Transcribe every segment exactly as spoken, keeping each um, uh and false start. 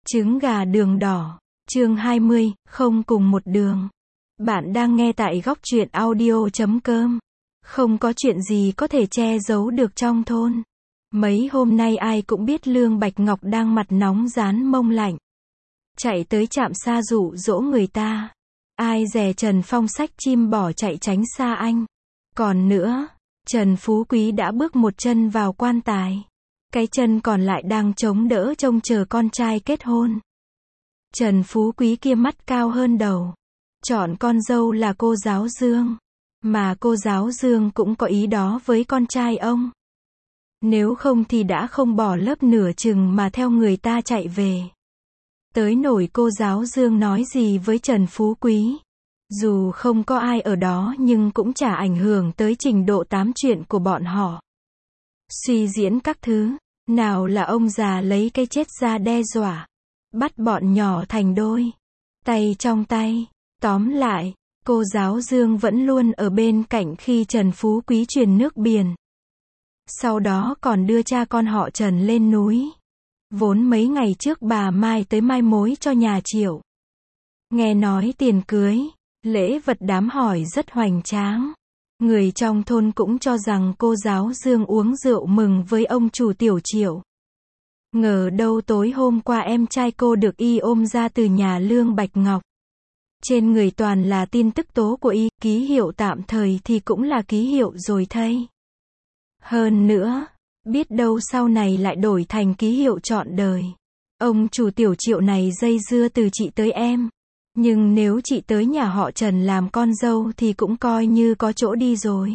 Trứng gà đường đỏ. Chương hai mươi, không cùng một đường. Bạn đang nghe tại góc truyện audio chấm com. Không có chuyện gì có thể che giấu được trong thôn. Mấy hôm nay ai cũng biết Lương Bạch Ngọc đang mặt nóng rán mông lạnh. Chạy tới trạm xa dụ dỗ người ta. Ai dè Trần Phong xách chim bỏ chạy tránh xa anh. Còn nữa, Trần Phú Quý đã bước một chân vào quan tài. Cái chân còn lại đang chống đỡ trông chờ con trai kết hôn. Trần Phú Quý kia mắt cao hơn đầu. Chọn con dâu là cô giáo Dương. Mà cô giáo Dương cũng có ý đó với con trai ông. Nếu không thì đã không bỏ lớp nửa chừng mà theo người ta chạy về. Tới nổi cô giáo Dương nói gì với Trần Phú Quý. Dù không có ai ở đó nhưng cũng chả ảnh hưởng tới trình độ tám chuyện của bọn họ. Suy diễn các thứ, nào là ông già lấy cái chết ra đe dọa. Bắt bọn nhỏ thành đôi. Tay trong tay. Tóm lại, cô giáo Dương vẫn luôn ở bên cạnh khi Trần Phú Quý truyền nước biển. Sau đó còn đưa cha con họ Trần lên núi. Vốn mấy ngày trước bà Mai tới mai mối cho nhà Triệu. Nghe nói tiền cưới, lễ vật đám hỏi rất hoành tráng. Người trong thôn cũng cho rằng cô giáo Dương uống rượu mừng với ông chủ tiểu Triệu. Ngờ đâu tối hôm qua em trai cô được y ôm ra từ nhà Lương Bạch Ngọc. Trên người toàn là tin tức tố của y, ký hiệu tạm thời thì cũng là ký hiệu rồi thay. Hơn nữa, biết đâu sau này lại đổi thành ký hiệu trọn đời. Ông chủ tiểu Triệu này dây dưa từ chị tới em. Nhưng nếu chị tới nhà họ Trần làm con dâu thì cũng coi như có chỗ đi rồi.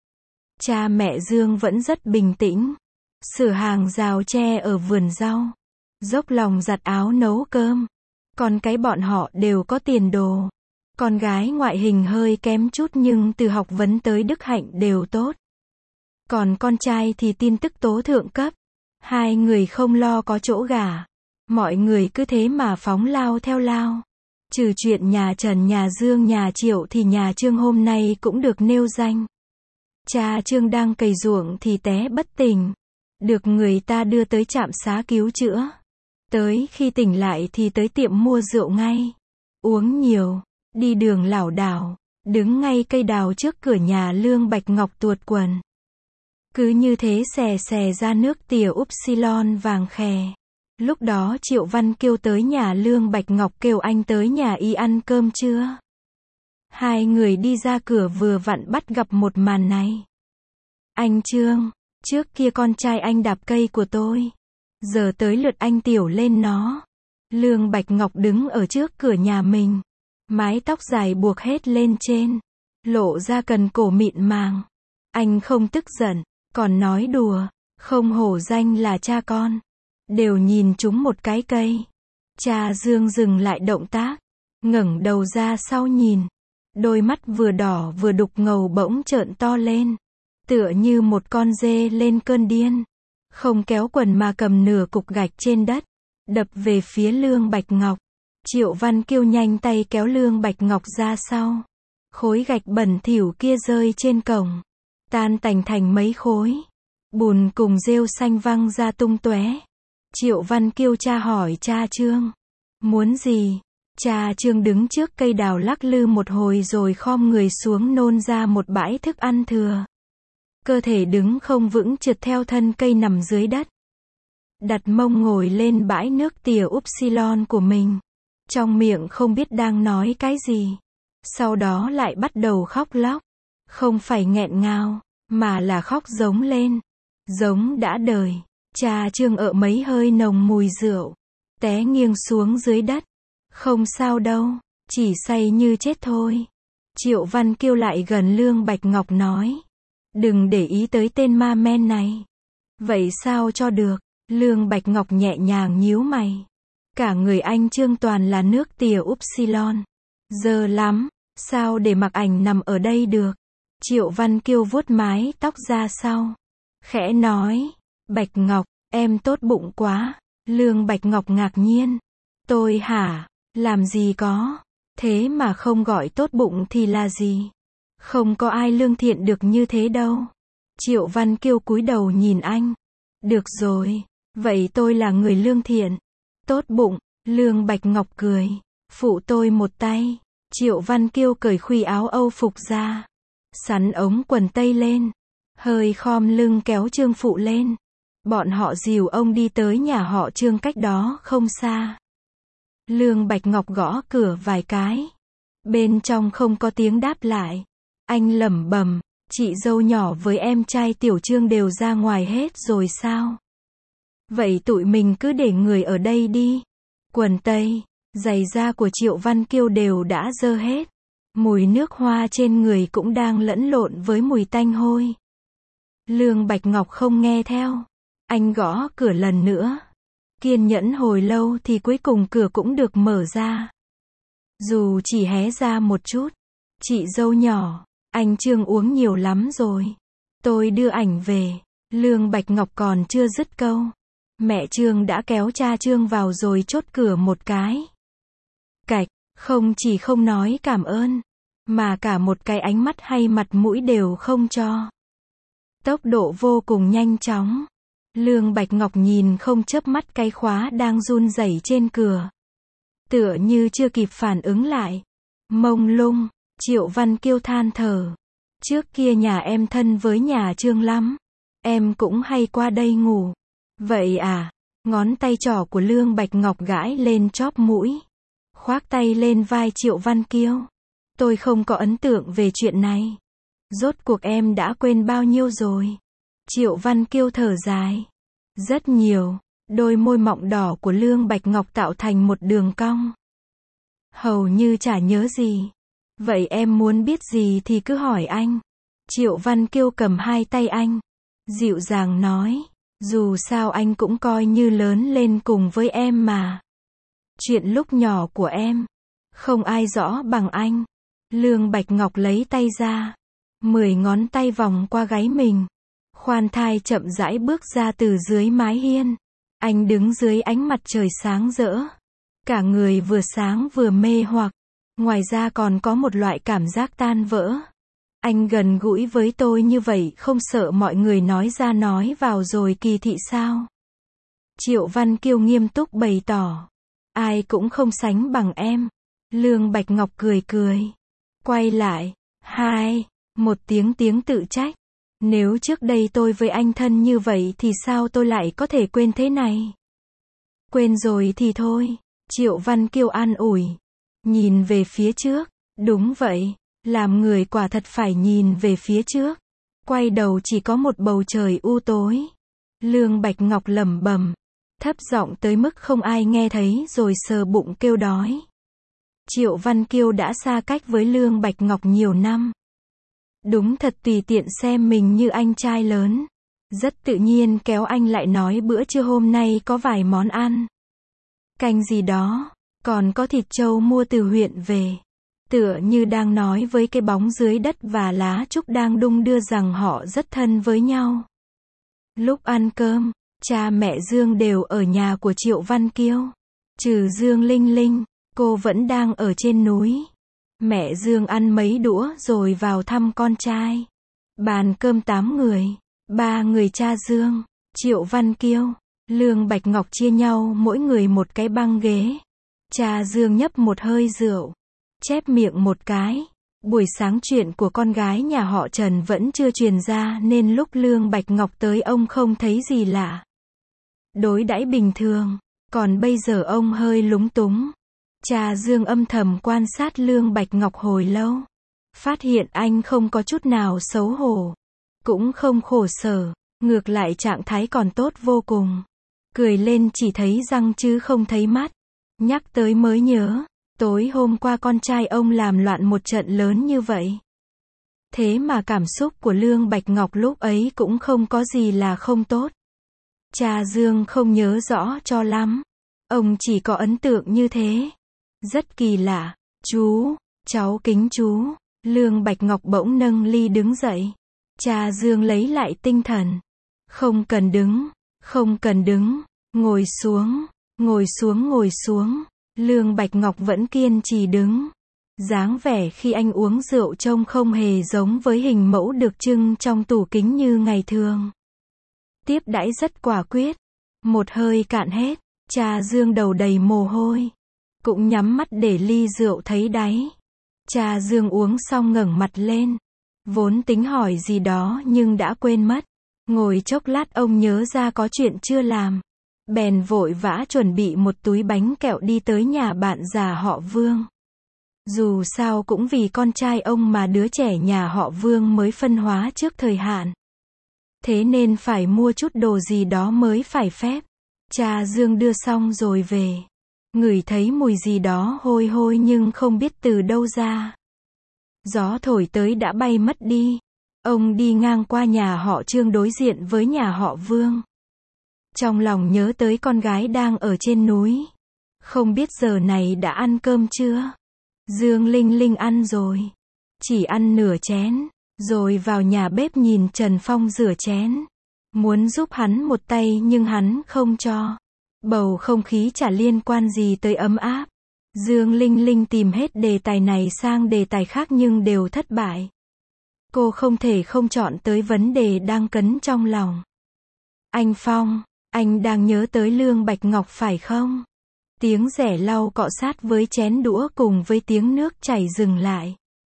Cha mẹ Dương vẫn rất bình tĩnh. Sửa hàng rào tre ở vườn rau. Dốc lòng giặt áo nấu cơm. Còn cái bọn họ đều có tiền đồ. Con gái ngoại hình hơi kém chút nhưng từ học vấn tới đức hạnh đều tốt. Còn con trai thì tin tức tố thượng cấp. Hai người không lo có chỗ gả. Mọi người cứ thế mà phóng lao theo lao. Trừ chuyện nhà Trần, nhà Dương, nhà Triệu thì nhà Trương hôm nay cũng được nêu danh. Cha Trương đang cày ruộng thì té bất tỉnh. Được người ta đưa tới trạm xá cứu chữa. Tới khi tỉnh lại thì tới tiệm mua rượu ngay. Uống nhiều, đi đường lảo đảo, đứng ngay cây đào trước cửa nhà Lương Bạch Ngọc tuột quần. Cứ như thế xè xè ra nước tỉa upsilon vàng khè. Lúc đó Triệu Văn kêu tới nhà Lương Bạch Ngọc kêu anh tới nhà y ăn cơm chưa. Hai người đi ra cửa vừa vặn bắt gặp một màn này. Anh Trương, trước kia con trai anh đạp cây của tôi. Giờ tới lượt anh tiểu lên nó. Lương Bạch Ngọc đứng ở trước cửa nhà mình. Mái tóc dài buộc hết lên trên. Lộ ra cần cổ mịn màng. Anh không tức giận, còn nói đùa. Không hổ danh là cha con. Đều nhìn chúng một cái cây. Cha Dương dừng lại động tác. Ngẩng đầu ra sau nhìn. Đôi mắt vừa đỏ vừa đục ngầu bỗng trợn to lên. Tựa như một con dê lên cơn điên. Không kéo quần mà cầm nửa cục gạch trên đất. Đập về phía Lương Bạch Ngọc. Triệu Văn Kiêu nhanh tay kéo Lương Bạch Ngọc ra sau. Khối gạch bẩn thỉu kia rơi trên cổng. Tan tành thành mấy khối. Bùn cùng rêu xanh văng ra tung tóe. Triệu Văn Kiêu cha hỏi cha Trương. Muốn gì? Cha Trương đứng trước cây đào lắc lư một hồi rồi khom người xuống nôn ra một bãi thức ăn thừa. Cơ thể đứng không vững trượt theo thân cây nằm dưới đất. Đặt mông ngồi lên bãi nước tỉa upsilon của mình. Trong miệng không biết đang nói cái gì. Sau đó lại bắt đầu khóc lóc. Không phải nghẹn ngào, mà là khóc giống lên. Giống đã đời. Cha Trương ợ mấy hơi nồng mùi rượu. Té nghiêng xuống dưới đất. Không sao đâu, chỉ say như chết thôi. Triệu Văn Kiêu lại gần Lương Bạch Ngọc nói. Đừng để ý tới tên ma men này. Vậy sao cho được? Lương Bạch Ngọc nhẹ nhàng nhíu mày. Cả người anh Trương toàn là nước tỉa upsilon. Dơ lắm, sao để mặc ảnh nằm ở đây được? Triệu Văn Kiêu vuốt mái tóc ra sau. Khẽ nói. Bạch Ngọc, em tốt bụng quá. Lương Bạch Ngọc ngạc nhiên. Tôi hả? Làm gì có? Thế mà không gọi tốt bụng thì là gì? Không có ai lương thiện được như thế đâu. Triệu Văn Kiêu cúi đầu nhìn anh. Được rồi, vậy tôi là người lương thiện. Tốt bụng, Lương Bạch Ngọc cười. Phụ tôi một tay. Triệu Văn Kiêu cởi khuy áo Âu phục ra. Sắn ống quần tây lên. Hơi khom lưng kéo Trương Phụ lên. Bọn họ dìu ông đi tới nhà họ Trương cách đó không xa. Lương Bạch Ngọc gõ cửa vài cái. Bên trong không có tiếng đáp lại. Anh lẩm bẩm, chị dâu nhỏ với em trai Tiểu Trương đều ra ngoài hết rồi sao? Vậy tụi mình cứ để người ở đây đi. Quần tây, giày da của Triệu Văn Kiêu đều đã dơ hết. Mùi nước hoa trên người cũng đang lẫn lộn với mùi tanh hôi. Lương Bạch Ngọc không nghe theo. Anh gõ cửa lần nữa. Kiên nhẫn hồi lâu thì cuối cùng cửa cũng được mở ra. Dù chỉ hé ra một chút. Chị dâu nhỏ, anh Trương uống nhiều lắm rồi. Tôi đưa ảnh về. Lương Bạch Ngọc còn chưa dứt câu. Mẹ Trương đã kéo cha Trương vào rồi chốt cửa một cái. Cạch, không chỉ không nói cảm ơn, mà cả một cái ánh mắt hay mặt mũi đều không cho. Tốc độ vô cùng nhanh chóng. Lương Bạch Ngọc nhìn không chớp mắt cái khóa đang run rẩy trên cửa. Tựa như chưa kịp phản ứng lại. Mông lung, Triệu Văn Kiêu than thở. Trước kia nhà em thân với nhà Trương lắm. Em cũng hay qua đây ngủ. Vậy à? Ngón tay trỏ của Lương Bạch Ngọc gãi lên chóp mũi. Khoác tay lên vai Triệu Văn Kiêu. Tôi không có ấn tượng về chuyện này. Rốt cuộc em đã quên bao nhiêu rồi? Triệu Văn Kiêu thở dài. Rất nhiều. Đôi môi mọng đỏ của Lương Bạch Ngọc tạo thành một đường cong. Hầu như chả nhớ gì. Vậy em muốn biết gì thì cứ hỏi anh. Triệu Văn Kiêu cầm hai tay anh. Dịu dàng nói. Dù sao anh cũng coi như lớn lên cùng với em mà. Chuyện lúc nhỏ của em. Không ai rõ bằng anh. Lương Bạch Ngọc lấy tay ra. Mười ngón tay vòng qua gáy mình. Khoan thai chậm rãi bước ra từ dưới mái hiên. Anh đứng dưới ánh mặt trời sáng rỡ. Cả người vừa sáng vừa mê hoặc. Ngoài ra còn có một loại cảm giác tan vỡ. Anh gần gũi với tôi như vậy không sợ mọi người nói ra nói vào rồi kỳ thị sao? Triệu Văn Kiêu nghiêm túc bày tỏ. Ai cũng không sánh bằng em. Lương Bạch Ngọc cười cười. Quay lại. Hai. Một tiếng tiếng tự trách. Nếu trước đây tôi với anh thân như vậy thì sao tôi lại có thể quên thế này? Quên rồi thì thôi. Triệu Văn Kiêu an ủi. Nhìn về phía trước. Đúng vậy. Làm người quả thật phải nhìn về phía trước. Quay đầu chỉ có một bầu trời u tối. Lương Bạch Ngọc lẩm bẩm. Thấp giọng tới mức không ai nghe thấy rồi sờ bụng kêu đói. Triệu Văn Kiêu đã xa cách với Lương Bạch Ngọc nhiều năm. Đúng thật tùy tiện xem mình như anh trai lớn. Rất tự nhiên kéo anh lại nói bữa trưa hôm nay có vài món ăn. Canh gì đó, còn có thịt trâu mua từ huyện về. Tựa như đang nói với cái bóng dưới đất và lá trúc đang đung đưa rằng họ rất thân với nhau. Lúc ăn cơm, cha mẹ Dương đều ở nhà của Triệu Văn Kiêu. Trừ Dương Linh Linh, cô vẫn đang ở trên núi. Mẹ Dương ăn mấy đũa rồi vào thăm con trai. Bàn cơm tám người, ba người cha Dương, Triệu Văn Kiêu, Lương Bạch Ngọc chia nhau mỗi người một cái băng ghế. Cha Dương nhấp một hơi rượu, chép miệng một cái. Buổi sáng chuyện của con gái nhà họ Trần vẫn chưa truyền ra nên lúc Lương Bạch Ngọc tới ông không thấy gì lạ. Đối đãi bình thường, còn bây giờ ông hơi lúng túng. Cha Dương âm thầm quan sát Lương Bạch Ngọc hồi lâu. Phát hiện anh không có chút nào xấu hổ. Cũng không khổ sở. Ngược lại trạng thái còn tốt vô cùng. Cười lên chỉ thấy răng chứ không thấy mắt. Nhắc tới mới nhớ. Tối hôm qua con trai ông làm loạn một trận lớn như vậy. Thế mà cảm xúc của Lương Bạch Ngọc lúc ấy cũng không có gì là không tốt. Cha Dương không nhớ rõ cho lắm. Ông chỉ có ấn tượng như thế. Rất kỳ lạ. Chú, cháu kính chú. Lương Bạch Ngọc bỗng nâng ly đứng dậy. Cha Dương lấy lại tinh thần. Không cần đứng, không cần đứng. Ngồi xuống, ngồi xuống ngồi xuống. Lương Bạch Ngọc vẫn kiên trì đứng. Dáng vẻ khi anh uống rượu trông không hề giống với hình mẫu được trưng trong tủ kính như ngày thường. Tiếp đãi rất quả quyết. Một hơi cạn hết. Cha Dương đầu đầy mồ hôi, cũng nhắm mắt để ly rượu thấy đáy. Cha Dương uống xong ngẩng mặt lên, vốn tính hỏi gì đó nhưng đã quên mất. Ngồi chốc lát ông nhớ ra có chuyện chưa làm, bèn vội vã chuẩn bị một túi bánh kẹo đi tới nhà bạn già họ Vương. Dù sao cũng vì con trai ông mà đứa trẻ nhà họ Vương mới phân hóa trước thời hạn. Thế nên phải mua chút đồ gì đó mới phải phép. Cha Dương đưa xong rồi về. Ngửi thấy mùi gì đó hôi hôi nhưng không biết từ đâu ra. Gió thổi tới đã bay mất đi. Ông đi ngang qua nhà họ Trương đối diện với nhà họ Vương. Trong lòng nhớ tới con gái đang ở trên núi. Không biết giờ này đã ăn cơm chưa? Dương Linh Linh ăn rồi. Chỉ ăn nửa chén. Rồi vào nhà bếp nhìn Trần Phong rửa chén. Muốn giúp hắn một tay nhưng hắn không cho. Bầu không khí chả liên quan gì tới ấm áp. Dương Linh Linh tìm hết đề tài này sang đề tài khác nhưng đều thất bại. Cô không thể không chọn tới vấn đề đang cấn trong lòng. Anh Phong, anh đang nhớ tới Lương Bạch Ngọc phải không? Tiếng rẻ lau cọ sát với chén đũa cùng với tiếng nước chảy dừng lại.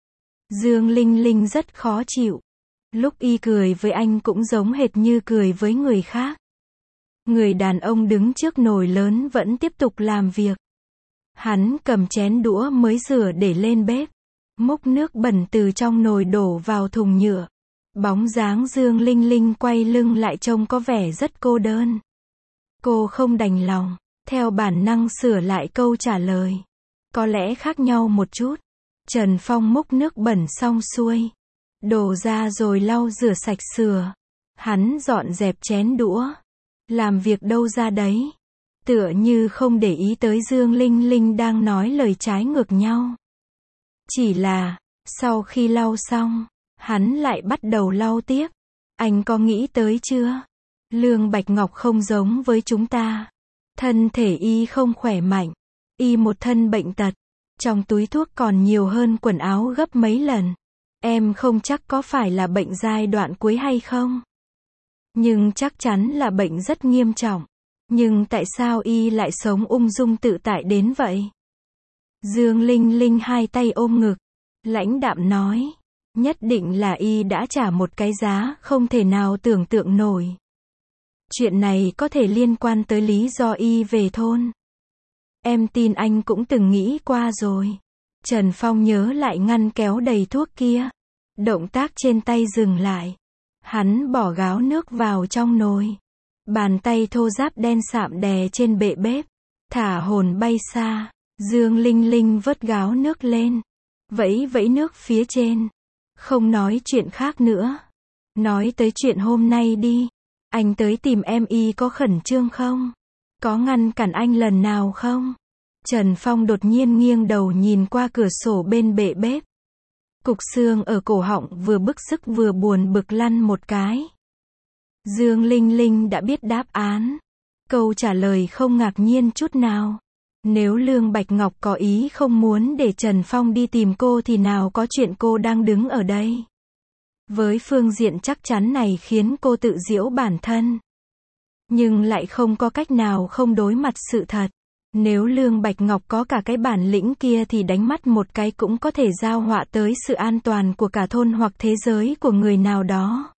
Dương Linh Linh rất khó chịu. Lúc y cười với anh cũng giống hệt như cười với người khác. Người đàn ông đứng trước nồi lớn vẫn tiếp tục làm việc. Hắn cầm chén đũa mới rửa để lên bếp. Múc nước bẩn từ trong nồi đổ vào thùng nhựa. Bóng dáng Dương Linh Linh quay lưng lại trông có vẻ rất cô đơn. Cô không đành lòng, theo bản năng sửa lại câu trả lời. Có lẽ khác nhau một chút. Trần Phong múc nước bẩn xong xuôi. Đổ ra rồi lau rửa sạch sửa. Hắn dọn dẹp chén đũa. Làm việc đâu ra đấy. Tựa như không để ý tới Dương Linh Linh đang nói lời trái ngược nhau. Chỉ là, sau khi lau xong, hắn lại bắt đầu lau tiếp. Anh có nghĩ tới chưa? Lương Bạch Ngọc không giống với chúng ta. Thân thể y không khỏe mạnh. Y một thân bệnh tật. Trong túi thuốc còn nhiều hơn quần áo gấp mấy lần. Em không chắc có phải là bệnh giai đoạn cuối hay không? Nhưng chắc chắn là bệnh rất nghiêm trọng. Nhưng tại sao y lại sống ung dung tự tại đến vậy? Dương Linh Linh hai tay ôm ngực. Lãnh đạm nói. Nhất định là y đã trả một cái giá không thể nào tưởng tượng nổi. Chuyện này có thể liên quan tới lý do y về thôn. Em tin anh cũng từng nghĩ qua rồi. Trần Phong nhớ lại ngăn kéo đầy thuốc kia. Động tác trên tay dừng lại. Hắn bỏ gáo nước vào trong nồi. Bàn tay thô ráp đen sạm đè trên bệ bếp. Thả hồn bay xa. Dương Linh Linh vớt gáo nước lên. Vẫy vẫy nước phía trên. Không nói chuyện khác nữa. Nói tới chuyện hôm nay đi. Anh tới tìm em y có khẩn trương không? Có ngăn cản anh lần nào không? Trần Phong đột nhiên nghiêng đầu nhìn qua cửa sổ bên bệ bếp. Cục xương ở cổ họng vừa bức sức vừa buồn bực lăn một cái. Dương Linh Linh đã biết đáp án. Câu trả lời không ngạc nhiên chút nào. Nếu Lương Bạch Ngọc có ý không muốn để Trần Phong đi tìm cô thì nào có chuyện cô đang đứng ở đây. Với phương diện chắc chắn này khiến cô tự giễu bản thân. Nhưng lại không có cách nào không đối mặt sự thật. Nếu Lương Bạch Ngọc có cả cái bản lĩnh kia thì đánh mắt một cái cũng có thể giao họa tới sự an toàn của cả thôn hoặc thế giới của người nào đó.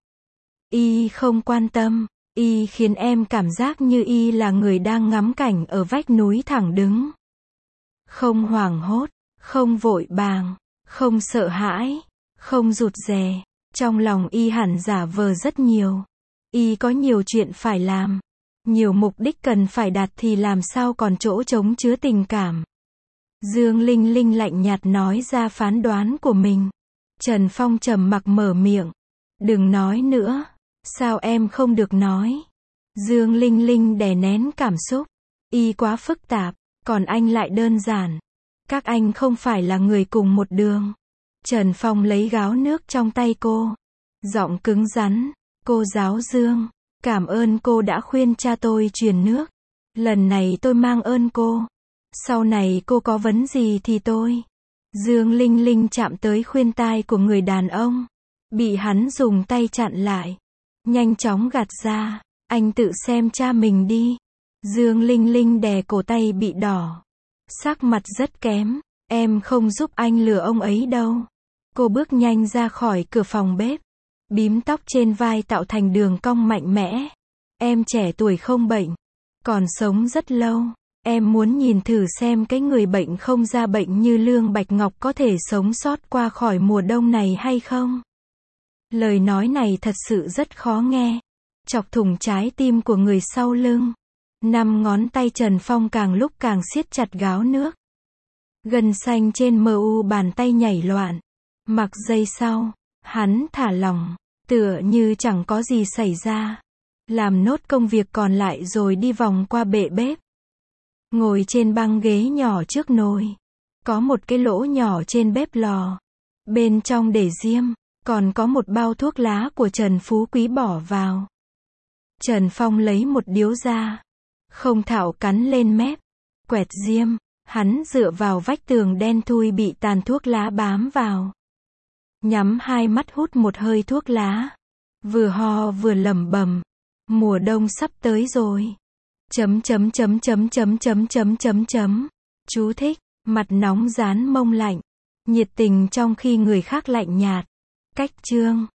Y không quan tâm. Y khiến em cảm giác như y là người đang ngắm cảnh ở vách núi thẳng đứng. Không hoảng hốt, không vội vàng, không sợ hãi, không rụt rè. Trong lòng y hẳn giả vờ rất nhiều. Y có nhiều chuyện phải làm. Nhiều mục đích cần phải đạt thì làm sao còn chỗ trống chứa tình cảm. Dương Linh Linh lạnh nhạt nói ra phán đoán của mình. Trần Phong trầm mặc mở miệng. Đừng nói nữa. Sao em không được nói? Dương Linh Linh đè nén cảm xúc. Y quá phức tạp, còn anh lại đơn giản. Các anh không phải là người cùng một đường. Trần Phong lấy gáo nước trong tay cô. Giọng cứng rắn. Cô giáo Dương, cảm ơn cô đã khuyên cha tôi truyền nước. Lần này tôi mang ơn cô. Sau này cô có vấn gì thì tôi. Dương Linh Linh chạm tới khuyên tai của người đàn ông. Bị hắn dùng tay chặn lại. Nhanh chóng gạt ra. Anh tự xem cha mình đi. Dương Linh Linh đè cổ tay bị đỏ. Sắc mặt rất kém. Em không giúp anh lừa ông ấy đâu. Cô bước nhanh ra khỏi cửa phòng bếp. Bím tóc trên vai tạo thành đường cong mạnh mẽ. Em trẻ tuổi không bệnh. Còn sống rất lâu. Em muốn nhìn thử xem cái người bệnh không ra bệnh như Lương Bạch Ngọc có thể sống sót qua khỏi mùa đông này hay không. Lời nói này thật sự rất khó nghe. Chọc thủng trái tim của người sau lưng. Năm ngón tay Trần Phong càng lúc càng siết chặt gáo nước. Gân xanh trên mu bàn tay nhảy loạn. Mặc giây sau, hắn thả lỏng, tựa như chẳng có gì xảy ra. Làm nốt công việc còn lại rồi đi vòng qua bệ bếp. Ngồi trên băng ghế nhỏ trước nồi. Có một cái lỗ nhỏ trên bếp lò. Bên trong để diêm, còn có một bao thuốc lá của Trần Phú Quý bỏ vào. Trần Phong lấy một điếu ra. Không thạo cắn lên mép. Quẹt diêm, hắn dựa vào vách tường đen thui bị tàn thuốc lá bám vào. Nhắm hai mắt hút một hơi thuốc lá. Vừa ho vừa lẩm bẩm. Mùa đông sắp tới rồi. Chấm chấm chấm chấm chấm chấm chấm chấm chấm. Chú thích. Mặt nóng rán mông lạnh. Nhiệt tình trong khi người khác lạnh nhạt. Cách chương.